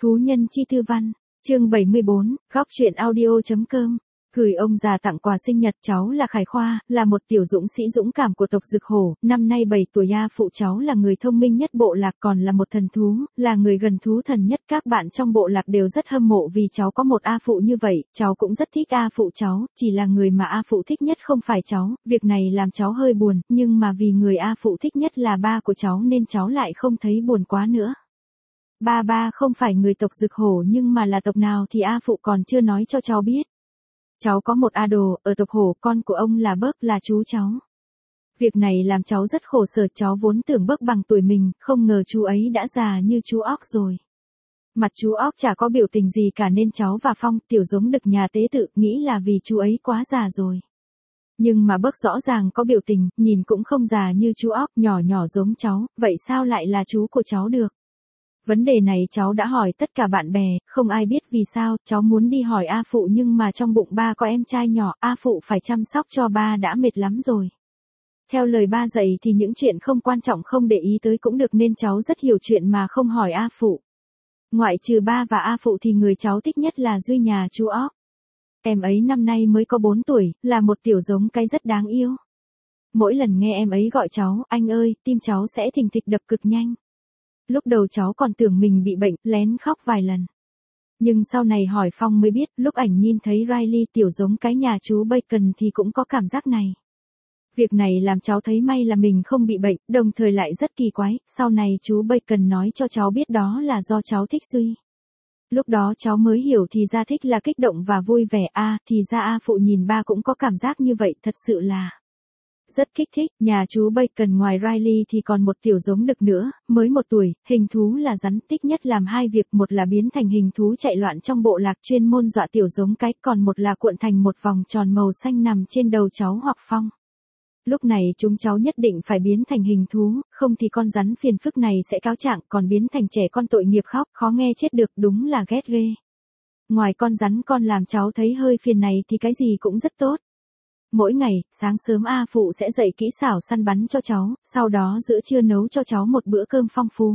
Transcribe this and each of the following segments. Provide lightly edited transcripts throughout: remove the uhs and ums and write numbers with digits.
Thú nhân chi thư văn, chương 74, góc truyện audio.com. Gửi ông già tặng quà sinh nhật. Cháu là Khải Khoa, là một tiểu dũng sĩ dũng cảm của tộc Dực Hổ, năm nay 7 tuổi. A phụ cháu là người thông minh nhất bộ lạc, còn là một thần thú, là người gần thú thần nhất. Các bạn trong bộ lạc đều rất hâm mộ vì cháu có một A phụ như vậy. Cháu cũng rất thích A phụ cháu, chỉ là người mà A phụ thích nhất không phải cháu. Việc này làm cháu hơi buồn, nhưng mà vì người A phụ thích nhất là ba của cháu nên cháu lại không thấy buồn quá nữa. Ba không phải người tộc Dực Hổ nhưng mà là tộc nào thì A phụ còn chưa nói cho cháu biết. Cháu có một A đồ, ở tộc Hổ, con của ông là Bớp, là chú cháu. Việc này làm cháu rất khổ sở, cháu vốn tưởng Bớp bằng tuổi mình, không ngờ chú ấy đã già như chú óc rồi. Mặt chú óc chả có biểu tình gì cả nên cháu và Phong, tiểu giống đực nhà tế tự, nghĩ là vì chú ấy quá già rồi. Nhưng mà Bớp rõ ràng có biểu tình, nhìn cũng không già như chú óc, nhỏ nhỏ giống cháu, vậy sao lại là chú của cháu được? Vấn đề này cháu đã hỏi tất cả bạn bè, không ai biết vì sao. Cháu muốn đi hỏi A phụ nhưng mà trong bụng ba có em trai nhỏ, A phụ phải chăm sóc cho ba đã mệt lắm rồi. Theo lời ba dạy thì những chuyện không quan trọng không để ý tới cũng được nên cháu rất hiểu chuyện mà không hỏi A phụ. Ngoại trừ ba và A phụ thì người cháu thích nhất là Duy nhà chú óc. Em ấy năm nay mới có 4 tuổi, là một tiểu giống cái rất đáng yêu. Mỗi lần nghe em ấy gọi cháu, anh ơi, tim cháu sẽ thình thịch đập cực nhanh. Lúc đầu cháu còn tưởng mình bị bệnh, lén khóc vài lần. Nhưng sau này hỏi Phong mới biết, lúc ảnh nhìn thấy Riley tiểu giống cái nhà chú Bacon thì cũng có cảm giác này. Việc này làm cháu thấy may là mình không bị bệnh, đồng thời lại rất kỳ quái, sau này chú Bacon nói cho cháu biết đó là do cháu thích Duy. Lúc đó cháu mới hiểu thì ra thích là kích động và vui vẻ, thì ra A phụ nhìn ba cũng có cảm giác như vậy, thật sự là rất kích thích. Nhà chú Bacon ngoài Riley thì còn một tiểu giống đực nữa, mới 1 tuổi, hình thú là rắn, thích nhất làm 2 việc, một là biến thành hình thú chạy loạn trong bộ lạc chuyên môn dọa tiểu giống cái, còn một là cuộn thành một vòng tròn màu xanh nằm trên đầu cháu hoặc Phong. Lúc này chúng cháu nhất định phải biến thành hình thú, không thì con rắn phiền phức này sẽ cáo trạng, còn biến thành trẻ con tội nghiệp khóc, khó nghe chết được, đúng là ghét ghê. Ngoài con rắn con làm cháu thấy hơi phiền này thì cái gì cũng rất tốt. Mỗi ngày, sáng sớm A phụ sẽ dạy kỹ xảo săn bắn cho cháu, sau đó giữa trưa nấu cho cháu một bữa cơm phong phú.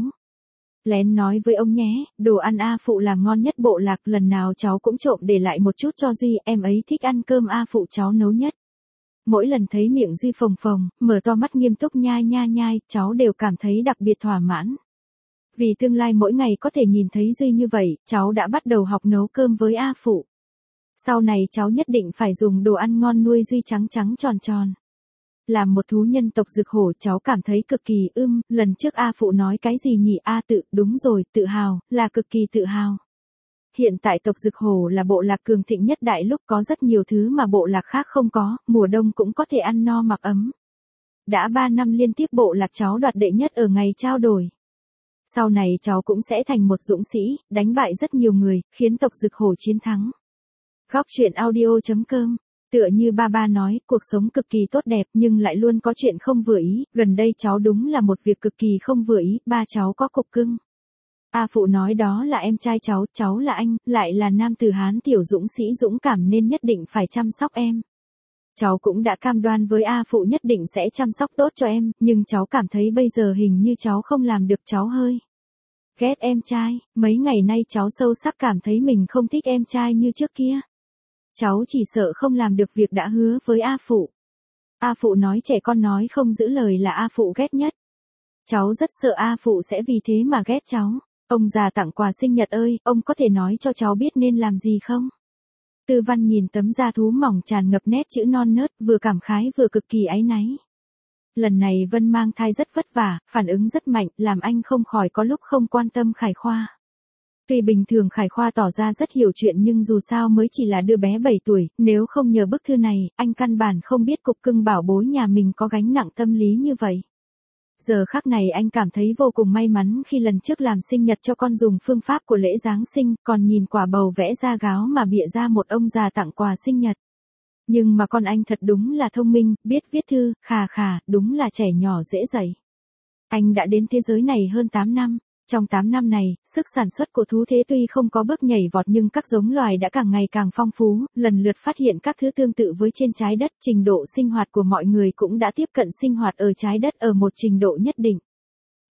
Lén nói với ông nhé, đồ ăn A phụ làm ngon nhất bộ lạc, lần nào cháu cũng trộm để lại một chút cho Duy, em ấy thích ăn cơm A phụ cháu nấu nhất. Mỗi lần thấy miệng Duy phồng phồng, mở to mắt nghiêm túc nhai nhai nhai, cháu đều cảm thấy đặc biệt thỏa mãn. Vì tương lai mỗi ngày có thể nhìn thấy Duy như vậy, cháu đã bắt đầu học nấu cơm với A phụ. Sau này cháu nhất định phải dùng đồ ăn ngon nuôi Duy trắng trắng tròn tròn. Làm một thú nhân tộc Dực Hổ cháu cảm thấy cực kỳ lần trước A phụ nói cái gì nhỉ? Đúng rồi, tự hào, là cực kỳ tự hào. Hiện tại tộc Dực Hổ là bộ lạc cường thịnh nhất đại lục, có rất nhiều thứ mà bộ lạc khác không có, mùa đông cũng có thể ăn no mặc ấm. Đã 3 năm liên tiếp bộ lạc cháu đoạt đệ nhất ở ngày trao đổi. Sau này cháu cũng sẽ thành một dũng sĩ, đánh bại rất nhiều người, khiến tộc Dực Hổ chiến thắng. Góc truyện audio.com. Tựa như ba nói, cuộc sống cực kỳ tốt đẹp nhưng lại luôn có chuyện không vừa ý, gần đây cháu đúng là một việc cực kỳ không vừa ý, ba cháu có cục cưng. A phụ nói đó là em trai cháu là anh, lại là nam tử Hán tiểu dũng sĩ dũng cảm nên nhất định phải chăm sóc em. Cháu cũng đã cam đoan với A phụ nhất định sẽ chăm sóc tốt cho em, nhưng cháu cảm thấy bây giờ hình như cháu không làm được, cháu hơi ghét em trai, mấy ngày nay cháu sâu sắc cảm thấy mình không thích em trai như trước kia. Cháu chỉ sợ không làm được việc đã hứa với A phụ. A phụ nói trẻ con nói không giữ lời là A phụ ghét nhất. Cháu rất sợ A phụ sẽ vì thế mà ghét cháu. Ông già tặng quà sinh nhật ơi, ông có thể nói cho cháu biết nên làm gì không? Tư Văn nhìn tấm da thú mỏng tràn ngập nét chữ non nớt, vừa cảm khái vừa cực kỳ áy náy. Lần này Vân mang thai rất vất vả, phản ứng rất mạnh, làm anh không khỏi có lúc không quan tâm Khải Khoa. Tuy bình thường Khải Khoa tỏ ra rất hiểu chuyện nhưng dù sao mới chỉ là đứa bé 7 tuổi, nếu không nhờ bức thư này, anh căn bản không biết cục cưng bảo bối nhà mình có gánh nặng tâm lý như vậy. Giờ khắc này anh cảm thấy vô cùng may mắn khi lần trước làm sinh nhật cho con dùng phương pháp của lễ Giáng sinh, còn nhìn quả bầu vẽ ra gáo mà bịa ra một ông già tặng quà sinh nhật. Nhưng mà con anh thật đúng là thông minh, biết viết thư, đúng là trẻ nhỏ dễ dạy. Anh đã đến thế giới này hơn 8 năm. Trong 8 năm này, sức sản xuất của thú thế tuy không có bước nhảy vọt nhưng các giống loài đã càng ngày càng phong phú, lần lượt phát hiện các thứ tương tự với trên trái đất, trình độ sinh hoạt của mọi người cũng đã tiếp cận sinh hoạt ở trái đất ở một trình độ nhất định.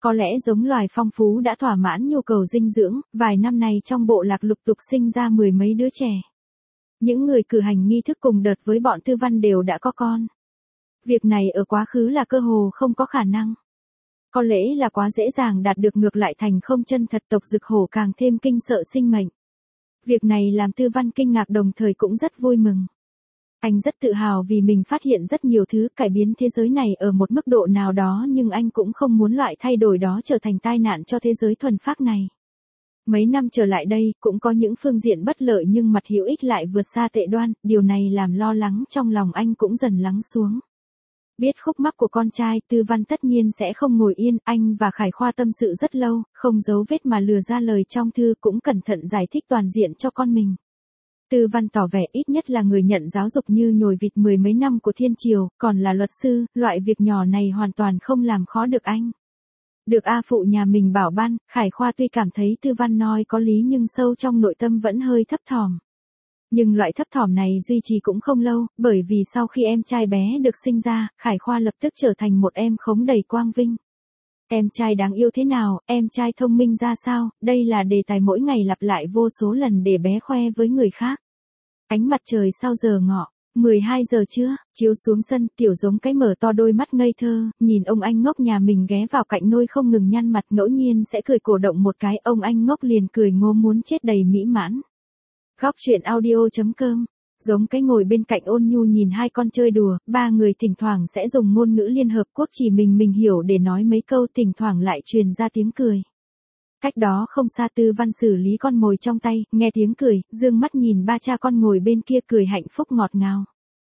Có lẽ giống loài phong phú đã thỏa mãn nhu cầu dinh dưỡng, vài năm này trong bộ lạc lục tục sinh ra mười mấy đứa trẻ. Những người cử hành nghi thức cùng đợt với bọn Tư Văn đều đã có con. Việc này ở quá khứ là cơ hồ không có khả năng. Có lẽ là quá dễ dàng đạt được, ngược lại thành không chân thật, tộc Dực Hổ càng thêm kinh sợ sinh mệnh. Việc này làm Tư Văn kinh ngạc đồng thời cũng rất vui mừng. Anh rất tự hào vì mình phát hiện rất nhiều thứ cải biến thế giới này ở một mức độ nào đó, nhưng anh cũng không muốn loại thay đổi đó trở thành tai nạn cho thế giới thuần phác này. Mấy năm trở lại đây, cũng có những phương diện bất lợi nhưng mặt hữu ích lại vượt xa tệ đoan, điều này làm lo lắng trong lòng anh cũng dần lắng xuống. Biết khúc mắc của con trai, Tư Văn tất nhiên sẽ không ngồi yên, anh và Khải Khoa tâm sự rất lâu, không giấu vết mà lừa ra lời trong thư, cũng cẩn thận giải thích toàn diện cho con mình. Tư Văn tỏ vẻ ít nhất là người nhận giáo dục như nhồi vịt mười mấy năm của thiên triều, còn là luật sư, loại việc nhỏ này hoàn toàn không làm khó được anh. Được A phụ nhà mình bảo ban, Khải Khoa tuy cảm thấy Tư Văn nói có lý nhưng sâu trong nội tâm vẫn hơi thấp thỏm. Nhưng loại thấp thỏm này duy trì cũng không lâu, bởi vì sau khi em trai bé được sinh ra, Khải Khoa lập tức trở thành một em khống đầy quang vinh. Em trai đáng yêu thế nào, em trai thông minh ra sao, đây là đề tài mỗi ngày lặp lại vô số lần để bé khoe với người khác. Ánh mặt trời sau giờ ngọ, 12 giờ trưa, chiếu xuống sân, Tiểu Giống cái mở to đôi mắt ngây thơ, nhìn ông anh ngốc nhà mình ghé vào cạnh nôi không ngừng nhăn mặt, ngẫu nhiên sẽ cười cổ động một cái, ông anh ngốc liền cười ngô muốn chết đầy mỹ mãn. Góc truyện audio.com. Giống cái ngồi bên cạnh ôn nhu nhìn hai con chơi đùa, ba người thỉnh thoảng sẽ dùng ngôn ngữ Liên Hợp Quốc chỉ mình hiểu để nói mấy câu, thỉnh thoảng lại truyền ra tiếng cười. Cách đó không xa, Tư Văn xử lý con mồi trong tay, nghe tiếng cười, dương mắt nhìn ba cha con ngồi bên kia cười hạnh phúc ngọt ngào.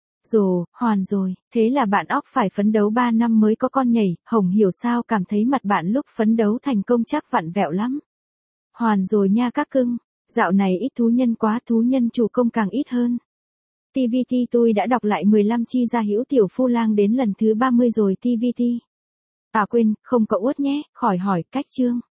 Hoàn rồi, thế là bạn óc phải phấn đấu 3 năm mới có con nhảy, Hồng hiểu sao cảm thấy mặt bạn lúc phấn đấu thành công chắc vặn vẹo lắm. Hoàn rồi nha các cưng, dạo này ít thú nhân quá, thú nhân chủ công càng ít hơn. TVT tôi đã đọc lại 15 chi gia hữu tiểu phu lang đến lần thứ 30 rồi TVT. À quên, không có Uất nhé, khỏi hỏi, cách chương.